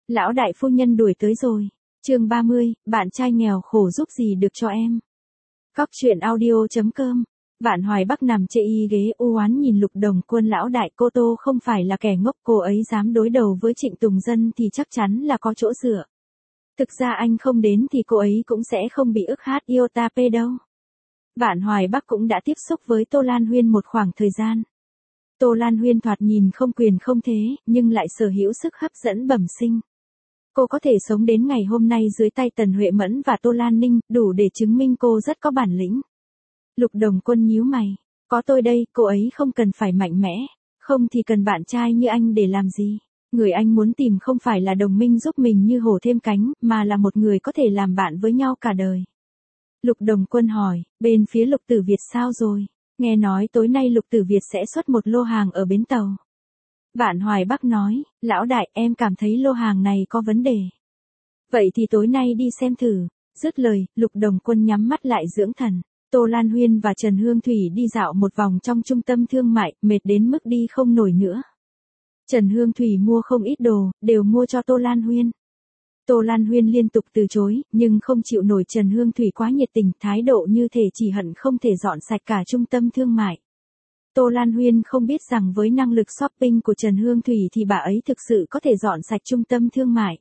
Lão đại phu nhân đuổi tới rồi. Chương 30, bạn trai nghèo khổ giúp gì được cho em. Góc truyện audio.com. Vạn Hoài Bắc nằm chê y ghế u oán nhìn Lục Đồng Quân. Lão đại cô Tô không phải là kẻ ngốc, cô ấy dám đối đầu với Trịnh Tùng Dân thì chắc chắn là có chỗ dựa. Thực ra anh không đến thì cô ấy cũng sẽ không bị ức hát iota p đâu. Vạn Hoài Bắc cũng đã tiếp xúc với Tô Lan Huyên một khoảng thời gian. Tô Lan Huyên thoạt nhìn không quyền không thế, nhưng lại sở hữu sức hấp dẫn bẩm sinh. Cô có thể sống đến ngày hôm nay dưới tay Tần Huệ Mẫn và Tô Lan Ninh, đủ để chứng minh cô rất có bản lĩnh. Lục Đồng Quân nhíu mày, có tôi đây, cô ấy không cần phải mạnh mẽ, không thì cần bạn trai như anh để làm gì. Người anh muốn tìm không phải là đồng minh giúp mình như hổ thêm cánh, mà là một người có thể làm bạn với nhau cả đời. Lục Đồng Quân hỏi, bên phía Lục Tử Việt sao rồi? Nghe nói tối nay Lục Tử Việt sẽ xuất một lô hàng ở bến tàu. Vạn Hoài Bắc nói, lão đại em cảm thấy lô hàng này có vấn đề. Vậy thì tối nay đi xem thử. Dứt lời, Lục Đồng Quân nhắm mắt lại dưỡng thần. Tô Lan Huyên và Trần Hương Thủy đi dạo một vòng trong trung tâm thương mại, mệt đến mức đi không nổi nữa. Trần Hương Thủy mua không ít đồ, đều mua cho Tô Lan Huyên. Tô Lan Huyên liên tục từ chối, nhưng không chịu nổi Trần Hương Thủy quá nhiệt tình, thái độ như thể chỉ hận không thể dọn sạch cả trung tâm thương mại. Tô Lan Huyên không biết rằng với năng lực shopping của Trần Hương Thủy thì bà ấy thực sự có thể dọn sạch trung tâm thương mại.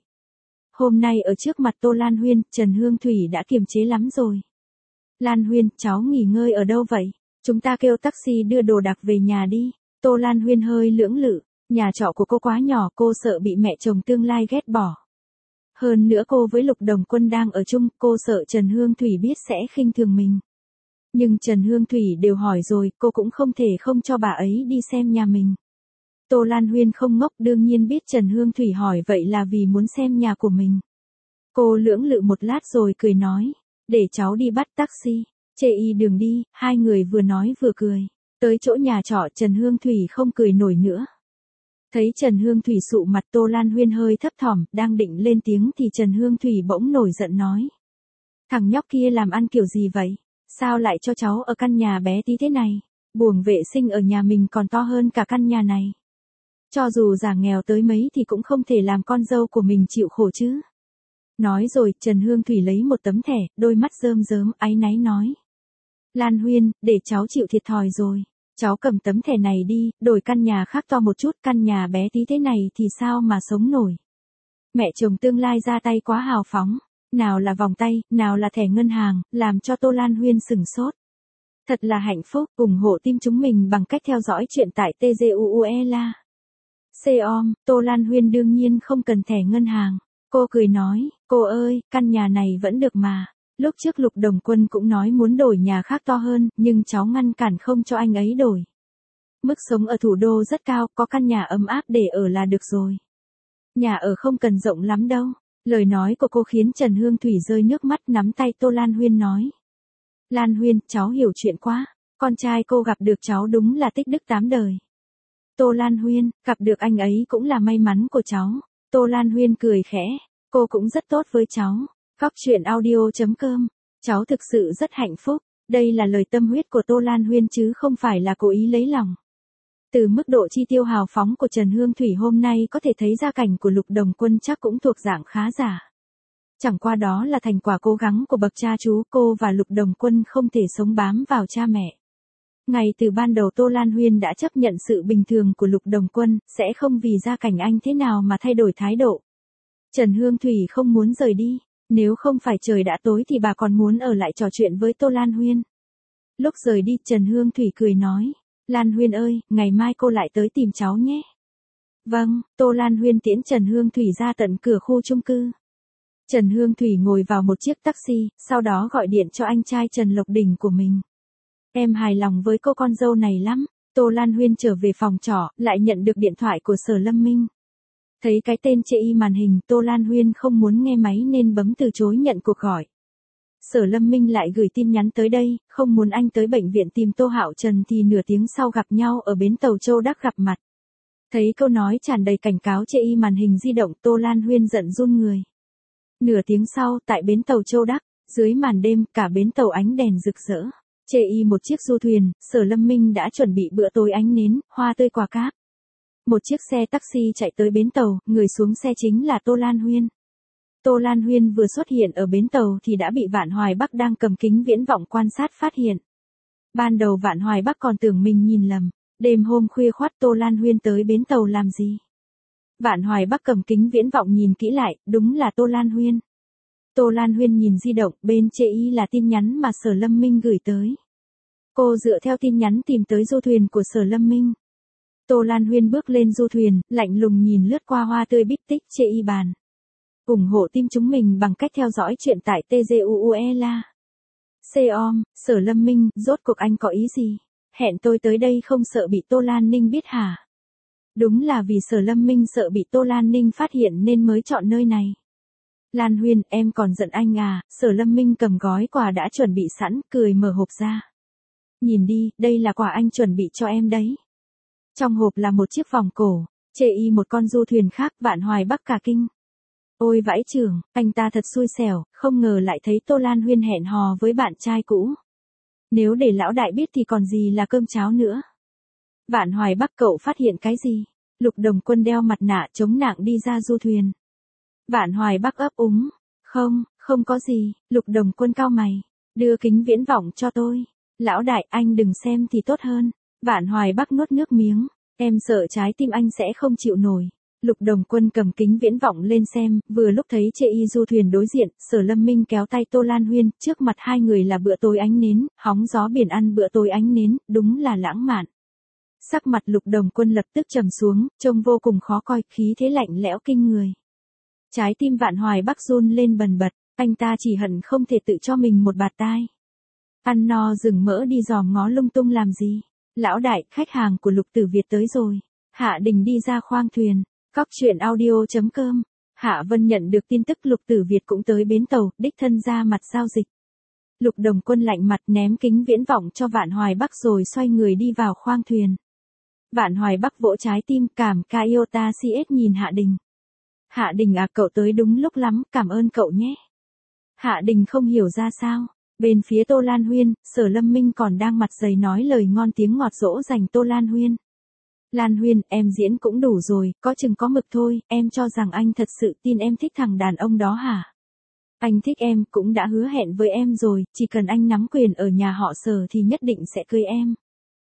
Hôm nay ở trước mặt Tô Lan Huyên, Trần Hương Thủy đã kiềm chế lắm rồi. Lan Huyên, cháu nghỉ ngơi ở đâu vậy? Chúng ta kêu taxi đưa đồ đạc về nhà đi. Tô Lan Huyên hơi lưỡng lự, nhà trọ của cô quá nhỏ, cô sợ bị mẹ chồng tương lai ghét bỏ. Hơn nữa cô với Lục Đồng Quân đang ở chung, cô sợ Trần Hương Thủy biết sẽ khinh thường mình. Nhưng Trần Hương Thủy đều hỏi rồi, cô cũng không thể không cho bà ấy đi xem nhà mình. Tô Lan Huyên không ngốc, đương nhiên biết Trần Hương Thủy hỏi vậy là vì muốn xem nhà của mình. Cô lưỡng lự một lát rồi cười nói, để cháu đi bắt taxi. Chê y đường đi, hai người vừa nói vừa cười. Tới chỗ nhà trọ Trần Hương Thủy không cười nổi nữa. Thấy Trần Hương Thủy sụ mặt, Tô Lan Huyên hơi thấp thỏm, đang định lên tiếng thì Trần Hương Thủy bỗng nổi giận nói. Thằng nhóc kia làm ăn kiểu gì vậy? Sao lại cho cháu ở căn nhà bé tí thế này? Buồng vệ sinh ở nhà mình còn to hơn cả căn nhà này. Cho dù giả nghèo tới mấy thì cũng không thể làm con dâu của mình chịu khổ chứ. Nói rồi, Trần Hương Thủy lấy một tấm thẻ, đôi mắt rơm rớm, áy náy nói. Lan Huyên, để cháu chịu thiệt thòi rồi. Cháu cầm tấm thẻ này đi, đổi căn nhà khác to một chút, căn nhà bé tí thế này thì sao mà sống nổi. Mẹ chồng tương lai ra tay quá hào phóng. Nào là vòng tay, nào là thẻ ngân hàng, làm cho Tô Lan Huyên sửng sốt. Thật là hạnh phúc, ủng hộ team chúng mình bằng cách theo dõi chuyện tại TGUUELA. Xeom, Tô Lan Huyên đương nhiên không cần thẻ ngân hàng. Cô cười nói, cô ơi, căn nhà này vẫn được mà. Lúc trước Lục Đồng Quân cũng nói muốn đổi nhà khác to hơn, nhưng cháu ngăn cản không cho anh ấy đổi. Mức sống ở thủ đô rất cao, có căn nhà ấm áp để ở là được rồi. Nhà ở không cần rộng lắm đâu. Lời nói của cô khiến Trần Hương Thủy rơi nước mắt, nắm tay Tô Lan Huyên nói. Lan Huyên, cháu hiểu chuyện quá. Con trai cô gặp được cháu đúng là tích đức 8 đời. Tô Lan Huyên, gặp được anh ấy cũng là may mắn của cháu. Tô Lan Huyên cười khẽ. Cô cũng rất tốt với cháu. Góc truyện audio.com. Cháu thực sự rất hạnh phúc. Đây là lời tâm huyết của Tô Lan Huyên chứ không phải là cố ý lấy lòng. Từ mức độ chi tiêu hào phóng của Trần Hương Thủy hôm nay có thể thấy gia cảnh của Lục Đồng Quân chắc cũng thuộc dạng khá giả. Chẳng qua đó là thành quả cố gắng của bậc cha chú, cô và Lục Đồng Quân không thể sống bám vào cha mẹ. Ngay từ ban đầu Tô Lan Huyên đã chấp nhận sự bình thường của Lục Đồng Quân, sẽ không vì gia cảnh anh thế nào mà thay đổi thái độ. Trần Hương Thủy không muốn rời đi, nếu không phải trời đã tối thì bà còn muốn ở lại trò chuyện với Tô Lan Huyên. Lúc rời đi Trần Hương Thủy cười nói. Lan Huyên ơi, ngày mai cô lại tới tìm cháu nhé. Vâng, Tô Lan Huyên tiễn Trần Hương Thủy ra tận cửa khu chung cư. Trần Hương Thủy ngồi vào một chiếc taxi, sau đó gọi điện cho anh trai Trần Lộc Đình của mình. Em hài lòng với cô con dâu này lắm. Tô Lan Huyên trở về phòng trọ, lại nhận được điện thoại của Sở Lâm Minh. Thấy cái tên chê y màn hình, Tô Lan Huyên không muốn nghe máy nên bấm từ chối nhận cuộc gọi. Sở Lâm Minh lại gửi tin nhắn tới đây, không muốn anh tới bệnh viện tìm Tô Hạo Trần thì nửa tiếng sau gặp nhau ở bến tàu Châu Đắc gặp mặt. Thấy câu nói tràn đầy cảnh cáo chê y màn hình di động, Tô Lan Huyên giận run người. Nửa tiếng sau, tại bến tàu Châu Đắc, dưới màn đêm, cả bến tàu ánh đèn rực rỡ. Chê y một chiếc du thuyền, Sở Lâm Minh đã chuẩn bị bữa tối ánh nến, hoa tươi quả cáp. Một chiếc xe taxi chạy tới bến tàu, người xuống xe chính là Tô Lan Huyên. Tô Lan Huyên vừa xuất hiện ở bến tàu thì đã bị Vạn Hoài Bắc đang cầm kính viễn vọng quan sát phát hiện. Ban đầu Vạn Hoài Bắc còn tưởng mình nhìn lầm, đêm hôm khuya khoắt Tô Lan Huyên tới bến tàu làm gì. Vạn Hoài Bắc cầm kính viễn vọng nhìn kỹ lại, đúng là Tô Lan Huyên. Tô Lan Huyên nhìn di động, bên trên y là tin nhắn mà Sở Lâm Minh gửi tới. Cô dựa theo tin nhắn tìm tới du thuyền của Sở Lâm Minh. Tô Lan Huyên bước lên du thuyền, lạnh lùng nhìn lướt qua hoa tươi bít tích trên y bàn. Ủng hộ team chúng mình bằng cách theo dõi chuyện tại TGUUELA. Seom, Sở Lâm Minh, rốt cuộc anh có ý gì? Hẹn tôi tới đây không sợ bị Tô Lan Ninh biết hả? Đúng là vì Sở Lâm Minh sợ bị Tô Lan Ninh phát hiện nên mới chọn nơi này. Lan Huyên, em còn giận anh à? Sở Lâm Minh cầm gói quà đã chuẩn bị sẵn, cười mở hộp ra. Nhìn đi, đây là quà anh chuẩn bị cho em đấy. Trong hộp là một chiếc vòng cổ, chê y một con du thuyền khác. Vạn Hoài Bắc cả kinh. Ôi vãi chưởng, anh ta thật xui xẻo, không ngờ lại thấy Tô Lan Huyên hẹn hò với bạn trai cũ. Nếu để lão đại biết thì còn gì là cơm cháo nữa. Vạn Hoài Bắc, cậu phát hiện cái gì? Lục Đồng Quân đeo mặt nạ chống nặng đi ra du thuyền. Vạn Hoài Bắc ấp úng. Không có gì. Lục Đồng Quân cau mày. Đưa kính viễn vọng cho tôi. Lão đại, anh đừng xem thì tốt hơn. Vạn Hoài Bắc nuốt nước miếng. Em sợ trái tim anh sẽ không chịu nổi. Lục Đồng Quân cầm kính viễn vọng lên xem, vừa lúc thấy chê y du thuyền đối diện, Sở Lâm Minh kéo tay Tô Lan Huyên, trước mặt hai người là bữa tối ánh nến, hóng gió biển ăn bữa tối ánh nến, đúng là lãng mạn. Sắc mặt Lục Đồng Quân lập tức trầm xuống, trông vô cùng khó coi, khí thế lạnh lẽo kinh người. Trái tim Vạn Hoài Bắc run lên bần bật, anh ta chỉ hận không thể tự cho mình một bạt tai. Ăn no rừng mỡ đi dòm ngó lung tung làm gì? Lão đại, khách hàng của Lục Tử Việt tới rồi. Hạ Đình đi ra khoang thuyền. Cóc truyện audio.com. Hạ Vân nhận được tin tức Lục Tử Việt cũng tới bến tàu, đích thân ra mặt giao dịch. Lục Đồng Quân lạnh mặt ném kính viễn vọng cho Vạn Hoài Bắc rồi xoay người đi vào khoang thuyền. Vạn Hoài Bắc vỗ trái tim, cảm Iota CS nhìn Hạ Đình. Hạ Đình à, cậu tới đúng lúc lắm, cảm ơn cậu nhé. Hạ Đình không hiểu ra sao. Bên phía Tô Lan Huyên, Sở Lâm Minh còn đang mặt dày nói lời ngon tiếng ngọt dỗ dành Tô Lan Huyên. Lan Huyên, em diễn cũng đủ rồi, có chừng có mực thôi, em cho rằng anh thật sự tin em thích thằng đàn ông đó hả? Anh thích em, cũng đã hứa hẹn với em rồi, chỉ cần anh nắm quyền ở nhà họ Sở thì nhất định sẽ cưới em.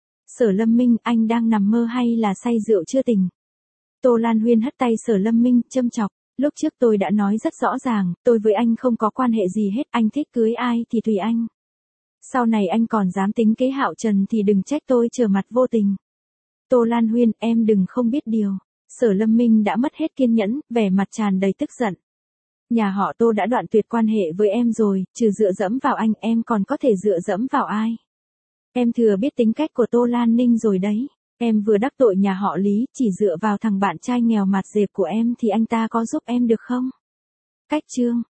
Sở Lâm Minh, anh đang nằm mơ hay là say rượu chưa tỉnh? Tô Lan Huyên hất tay Sở Lâm Minh, châm chọc. Lúc trước tôi đã nói rất rõ ràng, tôi với anh không có quan hệ gì hết, anh thích cưới ai thì tùy anh. Sau này anh còn dám tính kế Hạo Trần thì đừng trách tôi trở mặt vô tình. Tô Lan Huyên, em đừng không biết điều. Sở Lâm Minh đã mất hết kiên nhẫn, vẻ mặt tràn đầy tức giận. Nhà họ Tô đã đoạn tuyệt quan hệ với em rồi, trừ dựa dẫm vào anh, em còn có thể dựa dẫm vào ai? Em thừa biết tính cách của Tô Lan Ninh rồi đấy. Em vừa đắc tội nhà họ Lý, chỉ dựa vào thằng bạn trai nghèo mặt dẹp của em thì anh ta có giúp em được không? Cách chương.